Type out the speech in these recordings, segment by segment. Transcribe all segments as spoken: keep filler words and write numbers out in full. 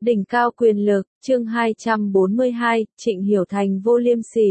Đỉnh cao quyền lực, chương hai trăm bốn mươi hai, Trịnh Hiểu Thành vô liêm sỉ.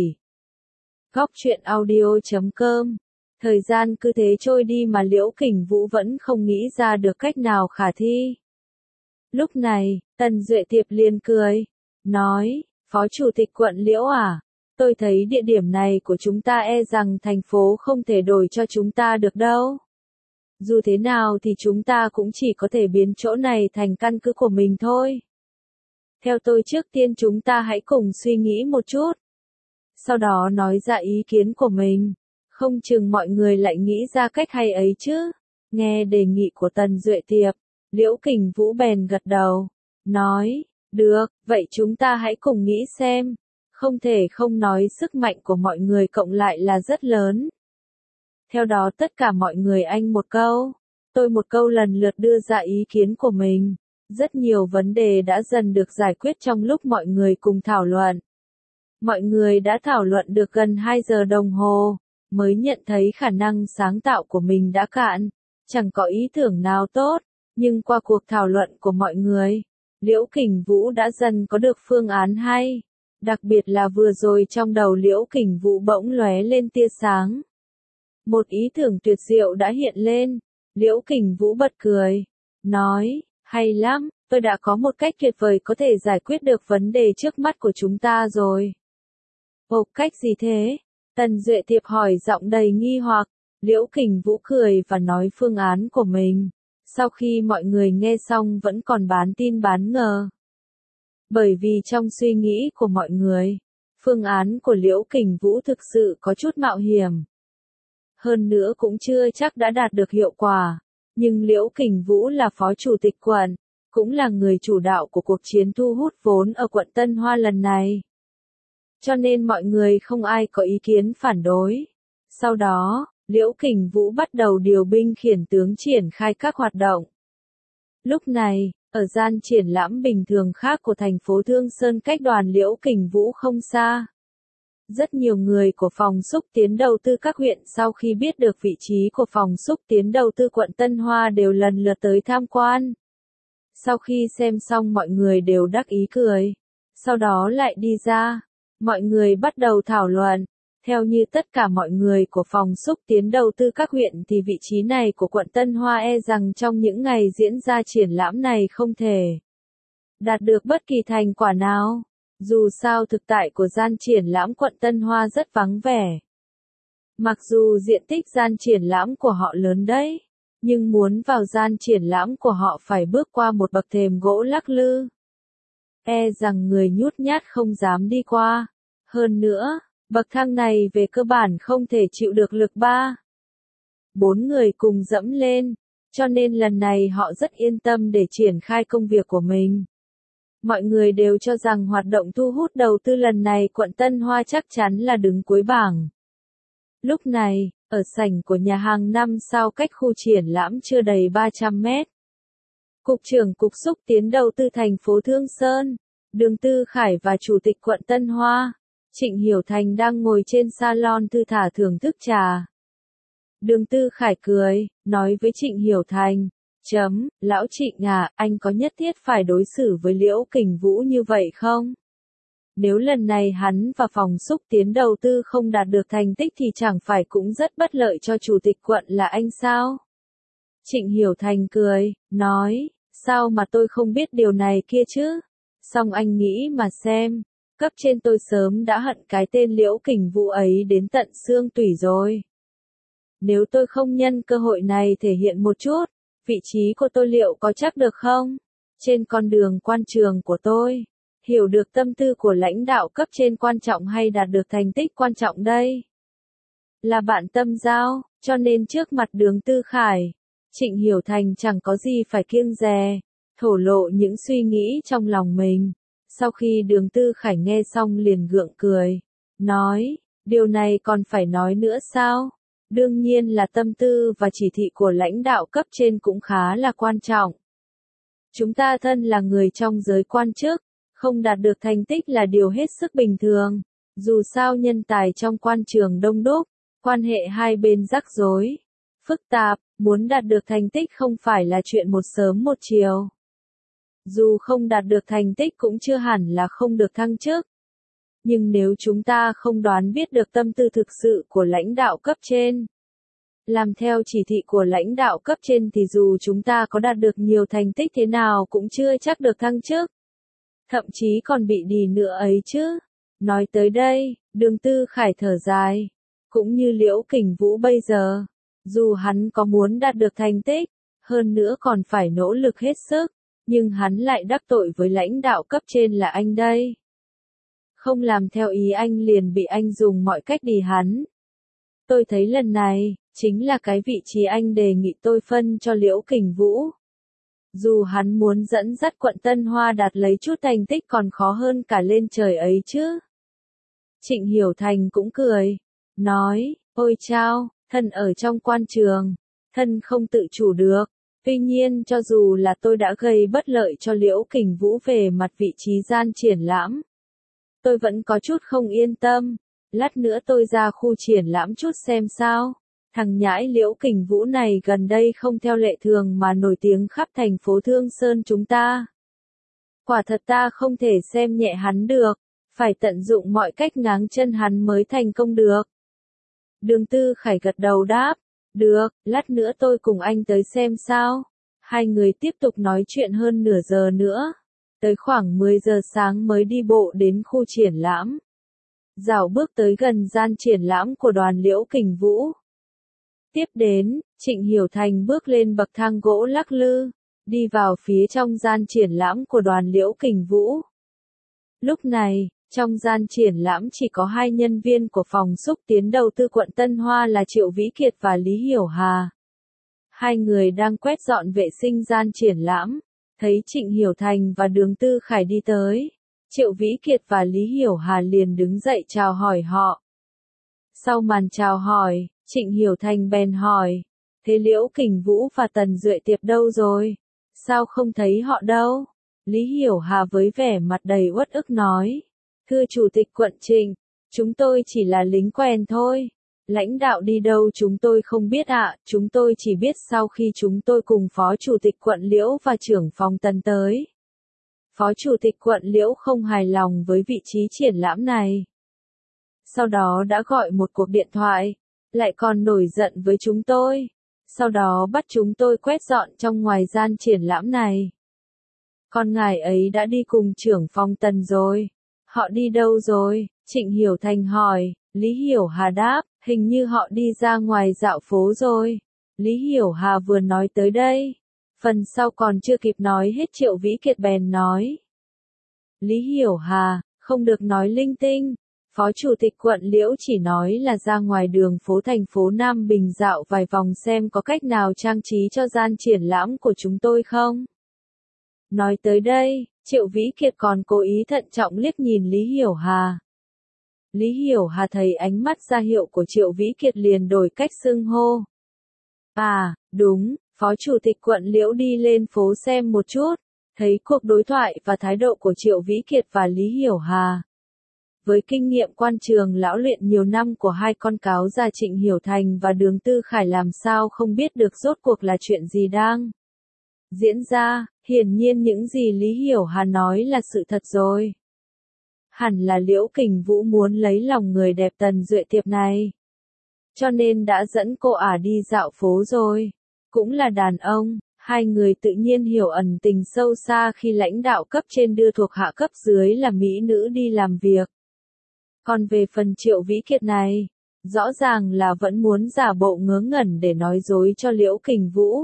Góc truyện audio.com. Thời gian cứ thế trôi đi mà Liễu Kình Vũ vẫn không nghĩ ra được cách nào khả thi. Lúc này, Tần Duệ Tiệp liền cười, nói, Phó Chủ tịch quận Liễu à, tôi thấy địa điểm này của chúng ta e rằng thành phố không thể đổi cho chúng ta được đâu. Dù thế nào thì chúng ta cũng chỉ có thể biến chỗ này thành căn cứ của mình thôi. Theo tôi trước tiên chúng ta hãy cùng suy nghĩ một chút. Sau đó nói ra ý kiến của mình. Không chừng mọi người lại nghĩ ra cách hay ấy chứ. Nghe đề nghị của Tần Duệ Tiệp, Liễu Kình Vũ bèn gật đầu. Nói, được, vậy chúng ta hãy cùng nghĩ xem. Không thể không nói sức mạnh của mọi người cộng lại là rất lớn. Theo đó tất cả mọi người anh một câu, tôi một câu lần lượt đưa ra ý kiến của mình. Rất nhiều vấn đề đã dần được giải quyết trong lúc mọi người cùng thảo luận. Mọi người đã thảo luận được gần hai giờ đồng hồ, mới nhận thấy khả năng sáng tạo của mình đã cạn, chẳng có ý tưởng nào tốt, nhưng qua cuộc thảo luận của mọi người, Liễu Kình Vũ đã dần có được phương án hay, đặc biệt là vừa rồi trong đầu Liễu Kình Vũ bỗng lóe lên tia sáng. Một ý tưởng tuyệt diệu đã hiện lên, Liễu Kình Vũ bật cười, nói, hay lắm, tôi đã có một cách tuyệt vời có thể giải quyết được vấn đề trước mắt của chúng ta rồi. Ồ, cách gì thế? Tần Duệ Tiệp hỏi giọng đầy nghi hoặc, Liễu Kình Vũ cười và nói phương án của mình. Sau khi mọi người nghe xong vẫn còn bán tin bán ngờ. Bởi vì trong suy nghĩ của mọi người, phương án của Liễu Kình Vũ thực sự có chút mạo hiểm. Hơn nữa cũng chưa chắc đã đạt được hiệu quả. Nhưng Liễu Kình Vũ là phó chủ tịch quận, cũng là người chủ đạo của cuộc chiến thu hút vốn ở quận Tân Hoa lần này. Cho nên mọi người không ai có ý kiến phản đối. Sau đó, Liễu Kình Vũ bắt đầu điều binh khiển tướng triển khai các hoạt động. Lúc này, ở gian triển lãm bình thường khác của thành phố Thương Sơn cách đoàn Liễu Kình Vũ không xa. Rất nhiều người của phòng xúc tiến đầu tư các huyện sau khi biết được vị trí của phòng xúc tiến đầu tư quận Tân Hoa đều lần lượt tới tham quan. Sau khi xem xong mọi người đều đắc ý cười. Sau đó lại đi ra. Mọi người bắt đầu thảo luận. Theo như tất cả mọi người của phòng xúc tiến đầu tư các huyện thì vị trí này của quận Tân Hoa e rằng trong những ngày diễn ra triển lãm này không thể đạt được bất kỳ thành quả nào. Dù sao thực tại của gian triển lãm quận Tân Hoa rất vắng vẻ. Mặc dù diện tích gian triển lãm của họ lớn đấy, nhưng muốn vào gian triển lãm của họ phải bước qua một bậc thềm gỗ lắc lư. E rằng người nhút nhát không dám đi qua. Hơn nữa, bậc thang này về cơ bản không thể chịu được lực ba. Bốn người cùng dẫm lên, cho nên lần này họ rất yên tâm để triển khai công việc của mình. Mọi người đều cho rằng hoạt động thu hút đầu tư lần này quận Tân Hoa chắc chắn là đứng cuối bảng. Lúc này, ở sảnh của nhà hàng năm sao cách khu triển lãm chưa đầy ba trăm mét. Cục trưởng Cục Xúc Tiến Đầu tư thành phố Thương Sơn, Đường Tư Khải và Chủ tịch quận Tân Hoa, Trịnh Hiểu Thành đang ngồi trên salon thư thả thưởng thức trà. Đường Tư Khải cười, nói với Trịnh Hiểu Thành, chấm, lão Trịnh à, anh có nhất thiết phải đối xử với Liễu Kình Vũ như vậy không? Nếu lần này hắn và phòng xúc tiến đầu tư không đạt được thành tích thì chẳng phải cũng rất bất lợi cho chủ tịch quận là anh sao? Trịnh Hiểu Thành cười, nói, sao mà tôi không biết điều này kia chứ? Xong anh nghĩ mà xem, cấp trên tôi sớm đã hận cái tên Liễu Kình Vũ ấy đến tận xương tủy rồi. Nếu tôi không nhân cơ hội này thể hiện một chút, vị trí của tôi liệu có chắc được không? Trên con đường quan trường của tôi, hiểu được tâm tư của lãnh đạo cấp trên quan trọng hay đạt được thành tích quan trọng đây? Là bạn tâm giao, cho nên trước mặt Đường Tư Khải, Trịnh Hiểu Thành chẳng có gì phải kiêng dè, thổ lộ những suy nghĩ trong lòng mình. Sau khi Đường Tư Khải nghe xong liền gượng cười, nói, điều này còn phải nói nữa sao? Đương nhiên là tâm tư và chỉ thị của lãnh đạo cấp trên cũng khá là quan trọng. Chúng ta thân là người trong giới quan chức, không đạt được thành tích là điều hết sức bình thường. Dù sao nhân tài trong quan trường đông đúc, quan hệ hai bên rắc rối, phức tạp, muốn đạt được thành tích không phải là chuyện một sớm một chiều. Dù không đạt được thành tích cũng chưa hẳn là không được thăng chức. Nhưng nếu chúng ta không đoán biết được tâm tư thực sự của lãnh đạo cấp trên, làm theo chỉ thị của lãnh đạo cấp trên thì dù chúng ta có đạt được nhiều thành tích thế nào cũng chưa chắc được thăng chức. Thậm chí còn bị đì nữa ấy chứ. Nói tới đây, Đường Tư Khải thở dài. Cũng như Liễu Kình Vũ bây giờ, dù hắn có muốn đạt được thành tích, hơn nữa còn phải nỗ lực hết sức, nhưng hắn lại đắc tội với lãnh đạo cấp trên là anh đây. Không làm theo ý anh liền bị anh dùng mọi cách đì hắn. Tôi thấy lần này, chính là cái vị trí anh đề nghị tôi phân cho Liễu Kình Vũ. Dù hắn muốn dẫn dắt quận Tân Hoa đạt lấy chút thành tích còn khó hơn cả lên trời ấy chứ. Trịnh Hiểu Thành cũng cười, nói, ôi chao, thân ở trong quan trường, thân không tự chủ được. Tuy nhiên cho dù là tôi đã gây bất lợi cho Liễu Kình Vũ về mặt vị trí gian triển lãm, tôi vẫn có chút không yên tâm. Lát nữa tôi ra khu triển lãm chút xem sao. Thằng nhãi Liễu Kình Vũ này gần đây không theo lệ thường mà nổi tiếng khắp thành phố Thương Sơn chúng ta. Quả thật ta không thể xem nhẹ hắn được, phải tận dụng mọi cách ngáng chân hắn mới thành công được. Đường Tư Khải gật đầu đáp, được, lát nữa tôi cùng anh tới xem sao. Hai người tiếp tục nói chuyện hơn nửa giờ nữa. Tới khoảng mười giờ sáng mới đi bộ đến khu triển lãm. Dạo bước tới gần gian triển lãm của đoàn Liễu Kình Vũ. Tiếp đến, Trịnh Hiểu Thành bước lên bậc thang gỗ lắc lư, đi vào phía trong gian triển lãm của đoàn Liễu Kình Vũ. Lúc này, trong gian triển lãm chỉ có hai nhân viên của phòng xúc tiến đầu tư quận Tân Hoa là Triệu Vĩ Kiệt và Lý Hiểu Hà. Hai người đang quét dọn vệ sinh gian triển lãm, thấy Trịnh Hiểu Thành và Đường Tư Khải đi tới. Triệu Vĩ Kiệt và Lý Hiểu Hà liền đứng dậy chào hỏi họ. Sau màn chào hỏi, Trịnh Hiểu Thành bèn hỏi, thế Liễu Kình Vũ và Tần Duệ Tiệp đâu rồi? Sao không thấy họ đâu? Lý Hiểu Hà với vẻ mặt đầy uất ức nói, thưa Chủ tịch quận Trịnh, chúng tôi chỉ là lính quèn thôi. Lãnh đạo đi đâu chúng tôi không biết ạ, chúng tôi chỉ biết sau khi chúng tôi cùng Phó Chủ tịch quận Liễu và trưởng phòng Tần tới. Phó Chủ tịch quận Liễu không hài lòng với vị trí triển lãm này. Sau đó đã gọi một cuộc điện thoại, lại còn nổi giận với chúng tôi. Sau đó bắt chúng tôi quét dọn trong ngoài gian triển lãm này. Còn ngài ấy đã đi cùng trưởng phòng Tần rồi. Họ đi đâu rồi? Trịnh Hiểu Thành hỏi. Lý Hiểu Hà đáp, hình như họ đi ra ngoài dạo phố rồi. Lý Hiểu Hà vừa nói tới đây. Phần sau còn chưa kịp nói hết Triệu Vĩ Kiệt bèn nói. Lý Hiểu Hà, không được nói linh tinh. Phó Chủ tịch quận Liễu chỉ nói là ra ngoài đường phố thành phố Nam Bình dạo vài vòng xem có cách nào trang trí cho gian triển lãm của chúng tôi không. Nói tới đây, Triệu Vĩ Kiệt còn cố ý thận trọng liếc nhìn Lý Hiểu Hà. Lý Hiểu Hà thấy ánh mắt ra hiệu của Triệu Vĩ Kiệt liền đổi cách xưng hô. À, đúng, Phó Chủ tịch quận Liễu đi lên phố xem một chút, thấy cuộc đối thoại và thái độ của Triệu Vĩ Kiệt và Lý Hiểu Hà. Với kinh nghiệm quan trường lão luyện nhiều năm của hai con cáo già Trịnh Hiểu Thành và Đường Tư Khải làm sao không biết được rốt cuộc là chuyện gì đang diễn ra, hiển nhiên những gì Lý Hiểu Hà nói là sự thật rồi. Hẳn là Liễu Kình Vũ muốn lấy lòng người đẹp Tần Duệ Tiệp này. Cho nên đã dẫn cô ả đi dạo phố rồi. Cũng là đàn ông, hai người tự nhiên hiểu ẩn tình sâu xa khi lãnh đạo cấp trên đưa thuộc hạ cấp dưới là mỹ nữ đi làm việc. Còn về phần Triệu Vĩ Kiệt này, rõ ràng là vẫn muốn giả bộ ngớ ngẩn để nói dối cho Liễu Kình Vũ.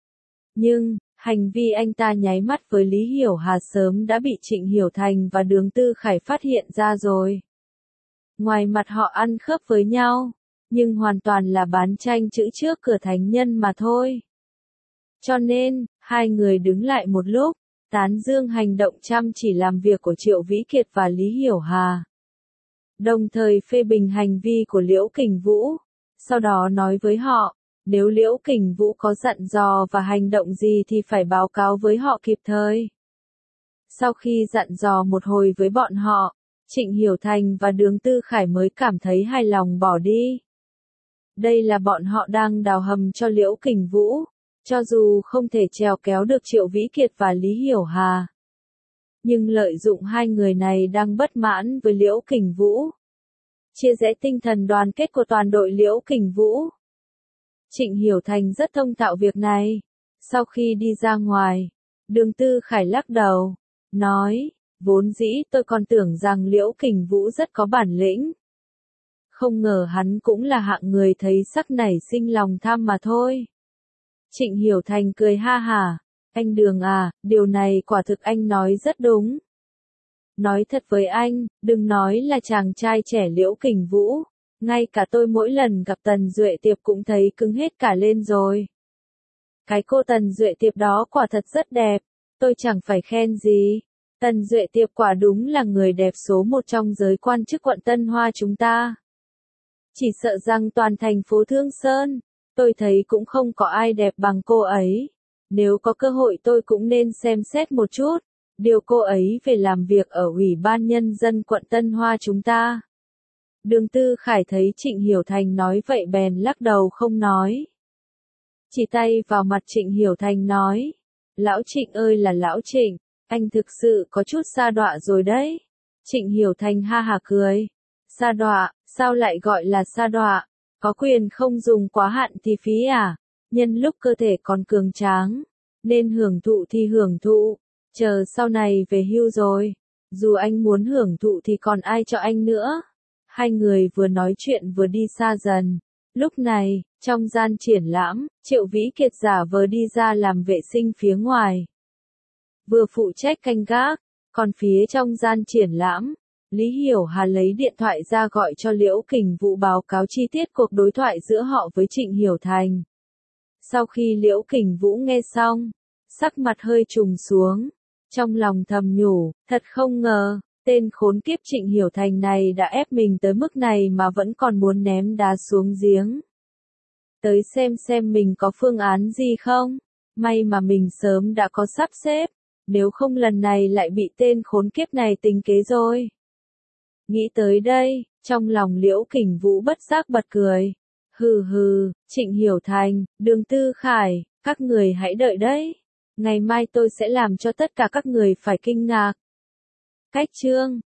Nhưng, hành vi anh ta nháy mắt với Lý Hiểu Hà sớm đã bị Trịnh Hiểu Thành và Đường Tư Khải phát hiện ra rồi. Ngoài mặt họ ăn khớp với nhau, nhưng hoàn toàn là bán tranh chữ trước cửa thánh nhân mà thôi. Cho nên, hai người đứng lại một lúc, tán dương hành động chăm chỉ làm việc của Triệu Vĩ Kiệt và Lý Hiểu Hà. Đồng thời phê bình hành vi của Liễu Kình Vũ, sau đó nói với họ, nếu Liễu Kình Vũ có dặn dò và hành động gì thì phải báo cáo với họ kịp thời. Sau khi dặn dò một hồi với bọn họ, Trịnh Hiểu Thành và Đường Tư Khải mới cảm thấy hài lòng bỏ đi. Đây là bọn họ đang đào hầm cho Liễu Kình Vũ, Cho dù không thể trèo kéo được Triệu Vĩ Kiệt và Lý Hiểu Hà, nhưng lợi dụng hai người này đang bất mãn với Liễu Kình Vũ, chia rẽ tinh thần đoàn kết của toàn đội Liễu Kình Vũ. Trịnh Hiểu Thành rất thông thạo việc này. Sau khi đi ra ngoài, Đường Tư Khải lắc đầu, nói, vốn dĩ tôi còn tưởng rằng Liễu Kình Vũ rất có bản lĩnh. Không ngờ hắn cũng là hạng người thấy sắc nảy sinh lòng tham mà thôi. Trịnh Hiểu Thành cười ha hả, anh Đường à, điều này quả thực anh nói rất đúng. Nói thật với anh, đừng nói là chàng trai trẻ Liễu Kình Vũ, ngay cả tôi mỗi lần gặp Tần Duệ Tiệp cũng thấy cứng hết cả lên rồi. Cái cô Tần Duệ Tiệp đó quả thật rất đẹp, tôi chẳng phải khen gì. Tần Duệ Tiệp quả đúng là người đẹp số một trong giới quan chức quận Tân Hoa chúng ta. Chỉ sợ rằng toàn thành phố Thương Sơn, tôi thấy cũng không có ai đẹp bằng cô ấy. Nếu có cơ hội tôi cũng nên xem xét một chút, điều cô ấy về làm việc ở Ủy ban Nhân dân quận Tân Hoa chúng ta. Đường Tư Khải thấy Trịnh Hiểu Thành nói vậy bèn lắc đầu không nói. Chỉ tay vào mặt Trịnh Hiểu Thành nói, lão Trịnh ơi là lão Trịnh, anh thực sự có chút sa đọa rồi đấy. Trịnh Hiểu Thành ha hả cười, sa đọa, sao lại gọi là sa đọa, có quyền không dùng quá hạn thì phí à, nhân lúc cơ thể còn cường tráng, nên hưởng thụ thì hưởng thụ, chờ sau này về hưu rồi, dù anh muốn hưởng thụ thì còn ai cho anh nữa. Hai người vừa nói chuyện vừa đi xa dần. Lúc này, trong gian triển lãm, Triệu Vĩ Kiệt giả vờ đi ra làm vệ sinh phía ngoài. Vừa phụ trách canh gác, còn phía trong gian triển lãm, Lý Hiểu Hà lấy điện thoại ra gọi cho Liễu Kình Vũ báo cáo chi tiết cuộc đối thoại giữa họ với Trịnh Hiểu Thành. Sau khi Liễu Kình Vũ nghe xong, sắc mặt hơi trùng xuống, trong lòng thầm nhủ, thật không ngờ, tên khốn kiếp Trịnh Hiểu Thành này đã ép mình tới mức này mà vẫn còn muốn ném đá xuống giếng. Tới xem xem mình có phương án gì không, may mà mình sớm đã có sắp xếp, nếu không lần này lại bị tên khốn kiếp này tính kế rồi. Nghĩ tới đây, trong lòng Liễu Kình Vũ bất giác bật cười. Hừ hừ, Trịnh Hiểu Thành, Đường Tư Khải, các người hãy đợi đấy. Ngày mai tôi sẽ làm cho tất cả các người phải kinh ngạc. Cách chương